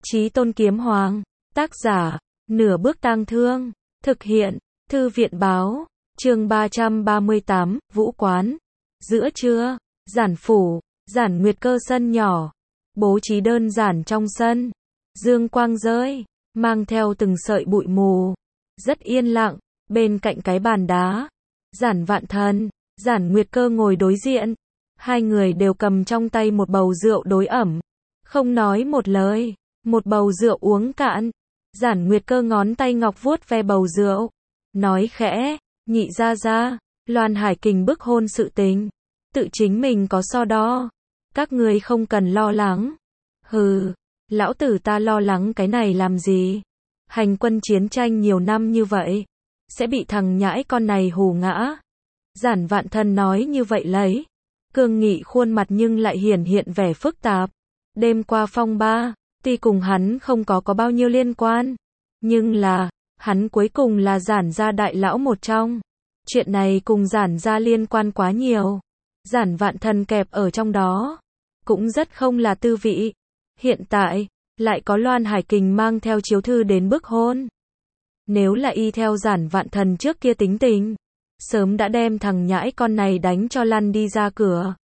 Chí Tôn Kiếm Hoàng, tác giả, Nửa Bước Tang Thương, thực hiện, Thư viện Báo, chương 338, Vũ Quán. Giữa trưa, Giản phủ, Giản Nguyệt Cơ sân nhỏ, bố trí đơn giản trong sân, dương quang rơi, mang theo từng sợi bụi mù, rất yên lặng, bên cạnh cái bàn đá, Giản Vạn Thần, Giản Nguyệt Cơ ngồi đối diện, hai người đều cầm trong tay một bầu rượu đối ẩm, không nói một lời, một bầu rượu uống cạn, Giản Nguyệt Cơ ngón tay ngọc vuốt ve bầu rượu, nói khẽ, nhị gia gia, Loan Hải Kình bức hôn sự tình, tự chính mình có so đo, các ngươi không cần lo lắng. Hừ, lão tử ta lo lắng cái này làm gì? Hành quân chiến tranh nhiều năm như vậy, sẽ bị thằng nhãi con này hù ngã. Giản Vạn Thần nói như vậy lấy, cương nghị khuôn mặt nhưng lại hiển hiện vẻ phức tạp. Đêm qua phong ba, tuy cùng hắn không có bao nhiêu liên quan, nhưng là, hắn cuối cùng là Giản gia đại lão một trong. Chuyện này cùng Giản gia liên quan quá nhiều. Giản Vạn Thần kẹp ở trong đó, cũng rất không là tư vị. Hiện tại, lại có Loan Hải Kình mang theo chiếu thư đến bức hôn. Nếu là y theo Giản Vạn Thần trước kia tính tình, sớm đã đem thằng nhãi con này đánh cho lăn đi ra cửa.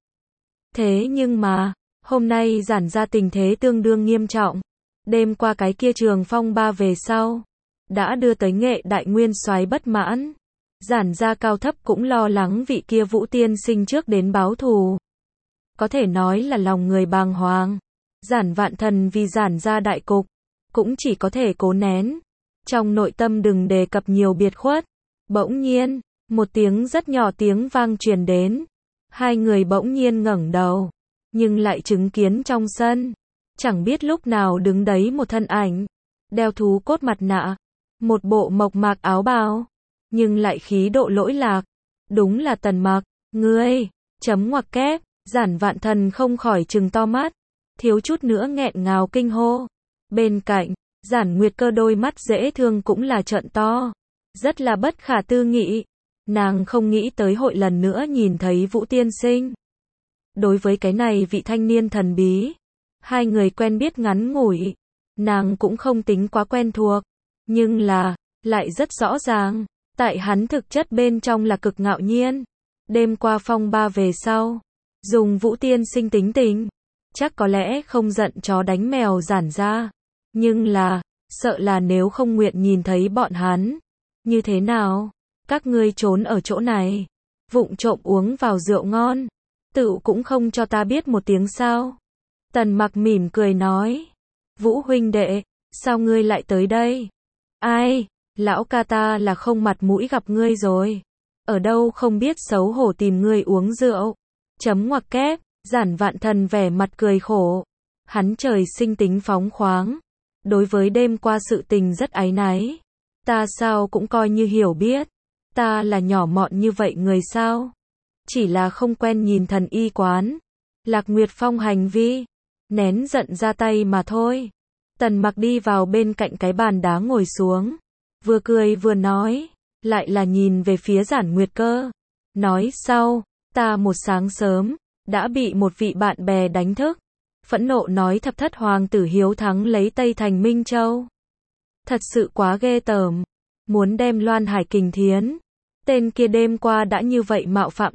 Thế nhưng mà, hôm nay Giản gia tình thế tương đương nghiêm trọng. Đêm qua cái kia trường phong ba về sau, đã đưa tới Nghệ đại nguyên soái bất mãn. Giản gia cao thấp cũng lo lắng vị kia Vũ tiên sinh trước đến báo thù. Có thể nói là lòng người bàng hoàng. Giản Vạn Thần vì Giản gia đại cục, cũng chỉ có thể cố nén. Trong nội tâm đừng đề cập nhiều biệt khuất. Bỗng nhiên, một tiếng rất nhỏ tiếng vang truyền đến. Hai người bỗng nhiên ngẩng đầu, nhưng lại chứng kiến trong sân, chẳng biết lúc nào đứng đấy một thân ảnh, đeo thú cốt mặt nạ, một bộ mộc mạc áo bào, nhưng lại khí độ lỗi lạc, đúng là Tần Mặc. Ngươi, chấm ngoặc kép, Giản Vạn Thần không khỏi trừng to mắt, thiếu chút nữa nghẹn ngào kinh hô. Bên cạnh, Giản Nguyệt Cơ đôi mắt dễ thương cũng là trợn to, rất là bất khả tư nghị. Nàng không nghĩ tới hội lần nữa nhìn thấy Vũ tiên sinh. Đối với cái này vị thanh niên thần bí, hai người quen biết ngắn ngủi, nàng cũng không tính quá quen thuộc, nhưng là, lại rất rõ ràng, tại hắn thực chất bên trong là cực ngạo nhiên. Đêm qua phong ba về sau, dùng Vũ tiên sinh tính tình, chắc có lẽ không giận chó đánh mèo Giản gia, nhưng là, sợ là nếu không nguyện nhìn thấy bọn hắn. Như thế nào? Các ngươi trốn ở chỗ này, vụng trộm uống vào rượu ngon, tự cũng không cho ta biết một tiếng sao? Tần Mặc mỉm cười nói, Vũ huynh đệ, sao ngươi lại tới đây? Ai, lão ca ta là không mặt mũi gặp ngươi rồi, ở đâu không biết xấu hổ tìm ngươi uống rượu. Chấm ngoặc kép, Giản Vạn Thần vẻ mặt cười khổ, hắn trời sinh tính phóng khoáng, đối với đêm qua sự tình rất áy náy. Ta sao cũng coi như hiểu biết, ta là nhỏ mọn như vậy người sao? Chỉ là không quen nhìn thần y quán, Lạc Nguyệt Phong hành vi, nén giận ra tay mà thôi. Tần Mặc đi vào bên cạnh cái bàn đá ngồi xuống, vừa cười vừa nói, lại là nhìn về phía Giản Nguyệt Cơ, nói sau, ta một sáng sớm, đã bị một vị bạn bè đánh thức, phẫn nộ nói thập thất hoàng tử hiếu thắng lấy Tây Thành Minh Châu. Thật sự quá ghê tởm, muốn đem Loan Hải Kình thiến. Tên kia đêm qua đã như vậy mạo phạm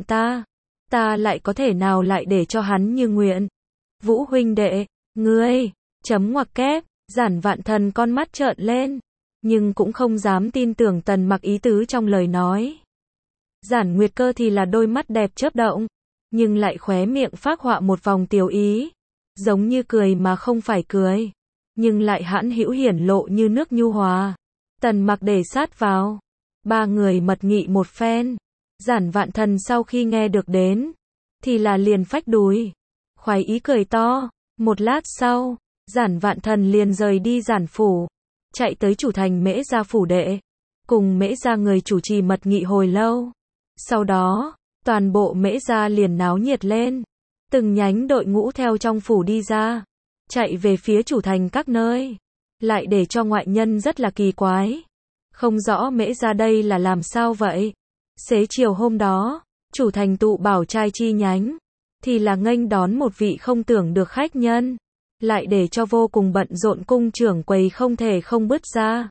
ta lại có thể nào lại để cho hắn như nguyện? Vũ huynh đệ, ngươi, chấm ngoặc kép, Giản Vạn Thần con mắt trợn lên, nhưng cũng không dám tin tưởng Tần Mặc ý tứ trong lời nói. Giản Nguyệt Cơ thì là đôi mắt đẹp chớp động, nhưng lại khóe miệng phác họa một vòng tiểu ý, giống như cười mà không phải cười, nhưng lại hãn hữu hiển lộ như nước nhu hòa. Tần Mặc để sát vào, ba người mật nghị một phen. Giản Vạn Thần sau khi nghe được đến, thì là liền phách đùi, khoái ý cười to. Một lát sau, Giản Vạn Thần liền rời đi Giản phủ, chạy tới chủ thành Mễ gia phủ đệ, cùng Mễ gia người chủ trì mật nghị hồi lâu. Sau đó, toàn bộ Mễ gia liền náo nhiệt lên, từng nhánh đội ngũ theo trong phủ đi ra, chạy về phía chủ thành các nơi, lại để cho ngoại nhân rất là kỳ quái. Không rõ Mễ gia đây là làm sao vậy? Xế chiều hôm đó, chủ thành tụ bảo trai chi nhánh, thì là nghênh đón một vị không tưởng được khách nhân, lại để cho vô cùng bận rộn cung trưởng quầy không thể không bước ra.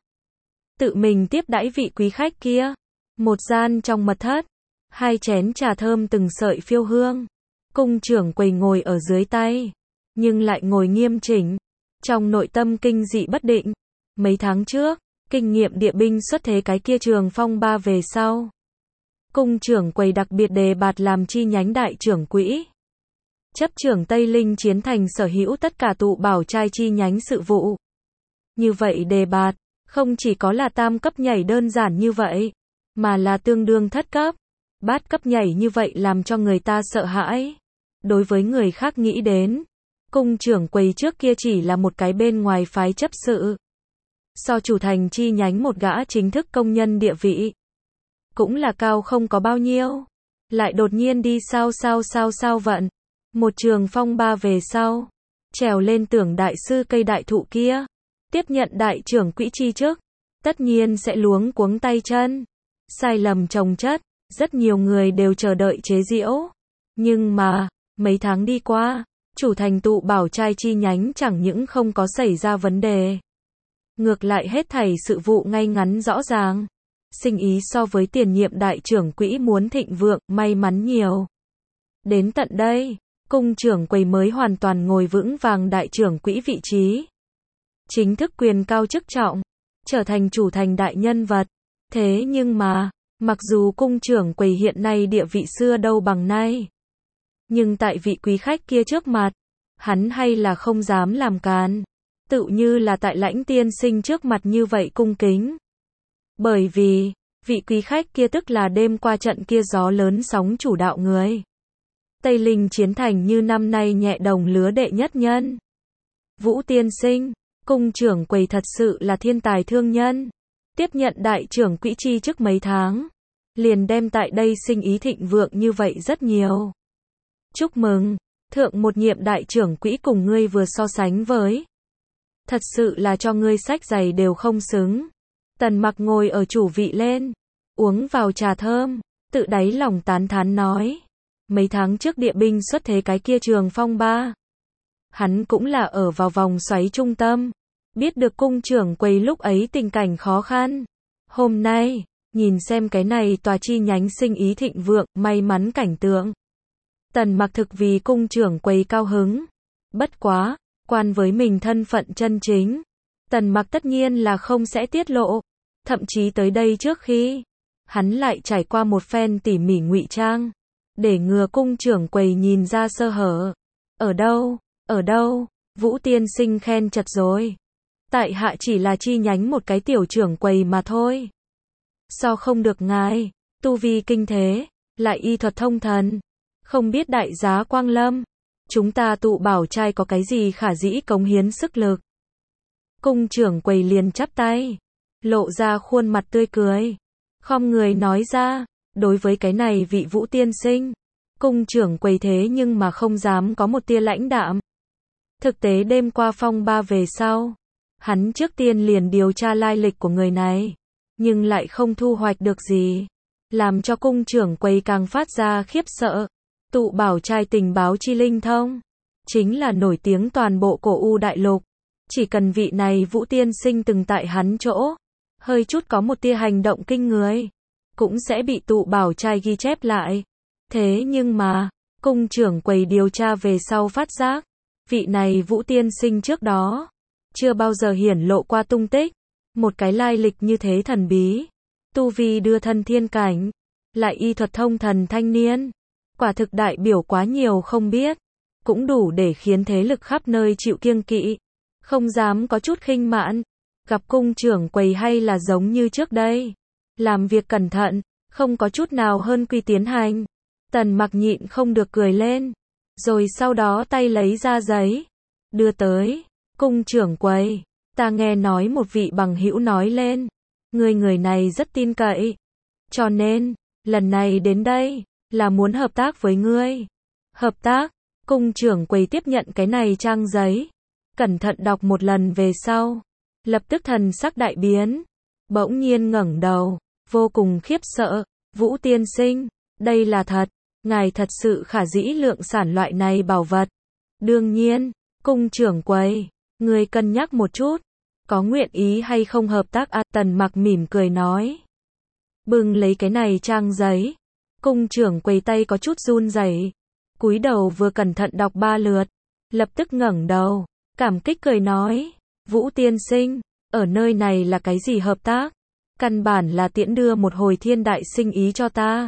Tự mình tiếp đãi vị quý khách kia. Một gian trong mật thất, 2 chén trà thơm từng sợi phiêu hương. Cung trưởng quầy ngồi ở dưới tay, nhưng lại ngồi nghiêm chỉnh, trong nội tâm kinh dị bất định. Mấy tháng trước, kinh nghiệm địa binh xuất thế cái kia trường phong ba về sau. Cung trưởng quầy đặc biệt đề bạt làm chi nhánh đại trưởng quỹ. Chấp trưởng Tây Linh Chiến Thành sở hữu tất cả tụ bảo trai chi nhánh sự vụ. Như vậy đề bạt, không chỉ có là tam cấp nhảy đơn giản như vậy, mà là tương đương thất cấp. Bát cấp nhảy như vậy làm cho người ta sợ hãi. Đối với người khác nghĩ đến, cung trưởng quầy trước kia chỉ là một cái bên ngoài phái chấp sự. So chủ thành chi nhánh một gã chính thức công nhân địa vị, cũng là cao không có bao nhiêu. Lại đột nhiên đi sao vận. Một trường phong ba về sau, trèo lên tưởng đại sư cây đại thụ kia, tiếp nhận đại trưởng quỹ chi chức, tất nhiên sẽ luống cuống tay chân. Sai lầm chồng chất, rất nhiều người đều chờ đợi chế giễu. Nhưng mà, mấy tháng đi qua, chủ thành tụ bảo trai chi nhánh chẳng những không có xảy ra vấn đề. Ngược lại hết thảy sự vụ ngay ngắn rõ ràng. Sinh ý so với tiền nhiệm đại trưởng quỹ muốn thịnh vượng, may mắn nhiều. Đến tận đây, cung trưởng quầy mới hoàn toàn ngồi vững vàng đại trưởng quỹ vị trí. Chính thức quyền cao chức trọng, trở thành chủ thành đại nhân vật. Thế nhưng mà, mặc dù cung trưởng quầy hiện nay địa vị xưa đâu bằng nay, nhưng tại vị quý khách kia trước mặt, hắn hay là không dám làm càn. Tự như là tại Lãnh tiên sinh trước mặt như vậy cung kính. Bởi vì, vị quý khách kia tức là đêm qua trận kia gió lớn sóng chủ đạo người. Tây Linh Chiến Thành như năm nay nhẹ đồng lứa đệ nhất nhân. Vũ tiên sinh, cung trưởng quầy thật sự là thiên tài thương nhân. Tiếp nhận đại trưởng quỹ chi trước mấy tháng, liền đem tại đây sinh ý thịnh vượng như vậy rất nhiều. Chúc mừng, thượng một nhiệm đại trưởng quỹ cùng ngươi vừa so sánh với. Thật sự là cho ngươi sách giày đều không xứng. Tần Mặc ngồi ở chủ vị lên, uống vào trà thơm, tự đáy lòng tán thán nói. Mấy tháng trước địa binh xuất thế cái kia trường phong ba, hắn cũng là ở vào vòng xoáy trung tâm. Biết được cung trưởng quầy lúc ấy tình cảnh khó khăn. Hôm nay, nhìn xem cái này tòa chi nhánh sinh ý thịnh vượng, may mắn cảnh tượng. Tần Mặc thực vì cung trưởng quầy cao hứng. Bất quá, quan với mình thân phận chân chính, Tần Mặc tất nhiên là không sẽ tiết lộ. Thậm chí tới đây trước khi, hắn lại trải qua một phen tỉ mỉ ngụy trang, để ngừa cung trưởng quầy nhìn ra sơ hở. Ở đâu, Vũ tiên sinh khen chật rồi. Tại hạ chỉ là chi nhánh một cái tiểu trưởng quầy mà thôi. So không được ngài, tu vi kinh thế, lại y thuật thông thần. Không biết đại giá quang lâm, chúng ta tụ bảo trai có cái gì khả dĩ cống hiến sức lực. Cung trưởng quầy liền chắp tay, lộ ra khuôn mặt tươi cười. Khom người nói ra, đối với cái này vị Vũ tiên sinh, cung trưởng quầy thế nhưng mà không dám có một tia lãnh đạm. Thực tế đêm qua phong ba về sau, hắn trước tiên liền điều tra lai lịch của người này, nhưng lại không thu hoạch được gì, làm cho cung trưởng quầy càng phát ra khiếp sợ. Tụ bảo trai tình báo chi linh thông, chính là nổi tiếng toàn bộ cổ U đại lục. Chỉ cần vị này Vũ tiên sinh từng tại hắn chỗ, hơi chút có một tia hành động kinh người, cũng sẽ bị tụ bảo trai ghi chép lại. Thế nhưng mà, cung trưởng quầy điều tra về sau phát giác, vị này Vũ tiên sinh trước đó chưa bao giờ hiển lộ qua tung tích. Một cái lai lịch như thế thần bí, tu vi đưa thân thiên cảnh, lại y thuật thông thần thanh niên, quả thực đại biểu quá nhiều không biết, cũng đủ để khiến thế lực khắp nơi chịu kiêng kỵ, không dám có chút khinh mạn. Gặp cung trưởng quầy hay là giống như trước đây, làm việc cẩn thận, không có chút nào hơn quy tiến hành. Tần Mặc nhịn không được cười lên, rồi sau đó tay lấy ra giấy, đưa tới. Cung trưởng quầy, ta nghe nói một vị bằng hữu nói lên, người này rất tin cậy, cho nên, lần này đến đây, là muốn hợp tác với ngươi. Hợp tác? Cung trưởng quầy tiếp nhận cái này trang giấy, cẩn thận đọc một lần về sau, lập tức thần sắc đại biến, bỗng nhiên ngẩng đầu, vô cùng khiếp sợ. Vũ tiên sinh, đây là thật, ngài thật sự khả dĩ lượng sản loại này bảo vật. Đương nhiên, Cung trưởng quầy, người cân nhắc một chút, có nguyện ý hay không hợp tác à? Tần Mặc mỉm cười nói. Bưng lấy cái này trang giấy. Cung trưởng quầy tay có chút run rẩy, cúi đầu vừa cẩn thận đọc 3 lượt, lập tức ngẩng đầu, cảm kích cười nói, Vũ tiên sinh, ở nơi này là cái gì hợp tác? Căn bản là tiễn đưa một hồi thiên đại sinh ý cho ta.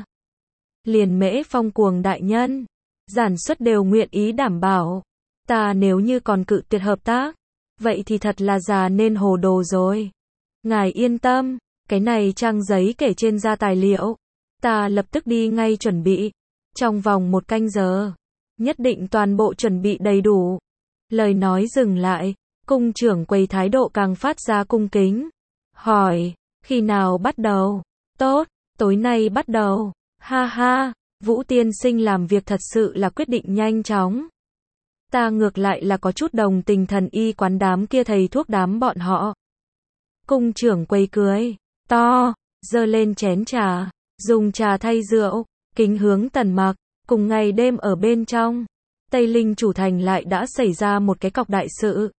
Liền Mễ Phong cuồng đại nhân, giản xuất đều nguyện ý đảm bảo. Ta nếu như còn cự tuyệt hợp tác, vậy thì thật là già nên hồ đồ rồi. Ngài yên tâm, cái này trang giấy kể trên ra tài liệu. Ta lập tức đi ngay chuẩn bị. Trong vòng 1 canh giờ, nhất định toàn bộ chuẩn bị đầy đủ. Lời nói dừng lại, cung trưởng quầy thái độ càng phát ra cung kính. Hỏi, khi nào bắt đầu? Tốt, tối nay bắt đầu. Ha ha, Vũ tiên sinh làm việc thật sự là quyết định nhanh chóng. Ta ngược lại là có chút đồng tình thần y quán đám kia thầy thuốc đám bọn họ. Cung trưởng quầy cười to, giơ lên chén trà, dùng trà thay rượu, kính hướng Tần Mặc. Cùng ngày đêm ở bên trong Tây Linh chủ thành lại đã xảy ra một cái cọc đại sự,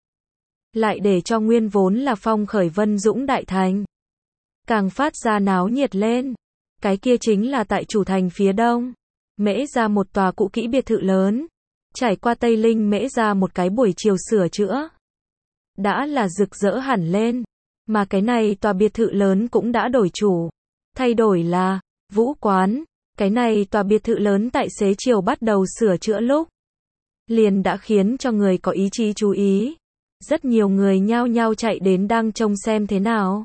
lại để cho nguyên vốn là phong khởi vân dũng đại thành càng phát ra náo nhiệt lên. Cái kia chính là tại chủ thành phía đông, Mễ ra một tòa cũ kỹ biệt thự lớn. Trải qua Tây Linh Mễ ra một cái buổi chiều sửa chữa, đã là rực rỡ hẳn lên. Mà cái này tòa biệt thự lớn cũng đã đổi chủ, thay đổi là Vũ Quán. Cái này tòa biệt thự lớn tại xế chiều bắt đầu sửa chữa lúc, liền đã khiến cho người có ý chí chú ý. Rất nhiều người nhao nhao chạy đến đang trông xem thế nào.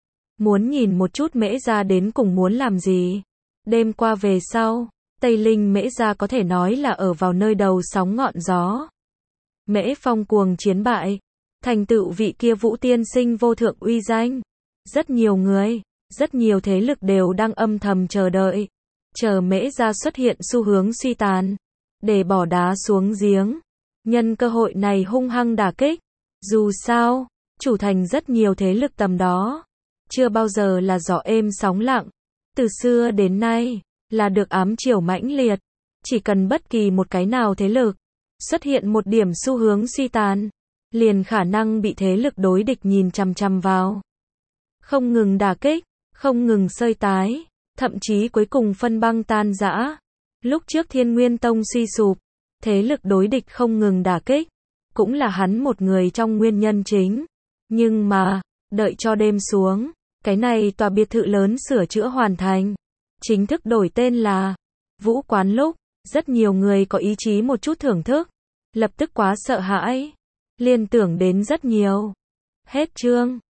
Muốn nhìn một chút Mễ gia đến cùng muốn làm gì. Đêm qua về sau, Tây Linh Mễ gia có thể nói là ở vào nơi đầu sóng ngọn gió. Mễ Phong cuồng chiến bại, thành tựu vị kia Vũ tiên sinh vô thượng uy danh. Rất nhiều người, rất nhiều thế lực đều đang âm thầm chờ đợi, chờ Mễ gia xuất hiện xu hướng suy tàn, để bỏ đá xuống giếng, nhân cơ hội này hung hăng đả kích. Dù sao, chủ thành rất nhiều thế lực tầm đó, chưa bao giờ là gió êm sóng lặng. Từ xưa đến nay, là được ám chiều mãnh liệt. Chỉ cần bất kỳ một cái nào thế lực xuất hiện một điểm xu hướng suy tàn, liền khả năng bị thế lực đối địch nhìn chằm chằm vào, không ngừng đả kích, không ngừng sơi tái, thậm chí cuối cùng phân băng tan rã. Lúc trước Thiên Nguyên Tông suy sụp, thế lực đối địch không ngừng đả kích, cũng là hắn một người trong nguyên nhân chính. Nhưng mà, đợi cho đêm xuống, cái này tòa biệt thự lớn sửa chữa hoàn thành, chính thức đổi tên là Vũ Quán lúc, rất nhiều người có ý chí một chút thưởng thức, lập tức quá sợ hãi, liên tưởng đến rất nhiều. Hết chương.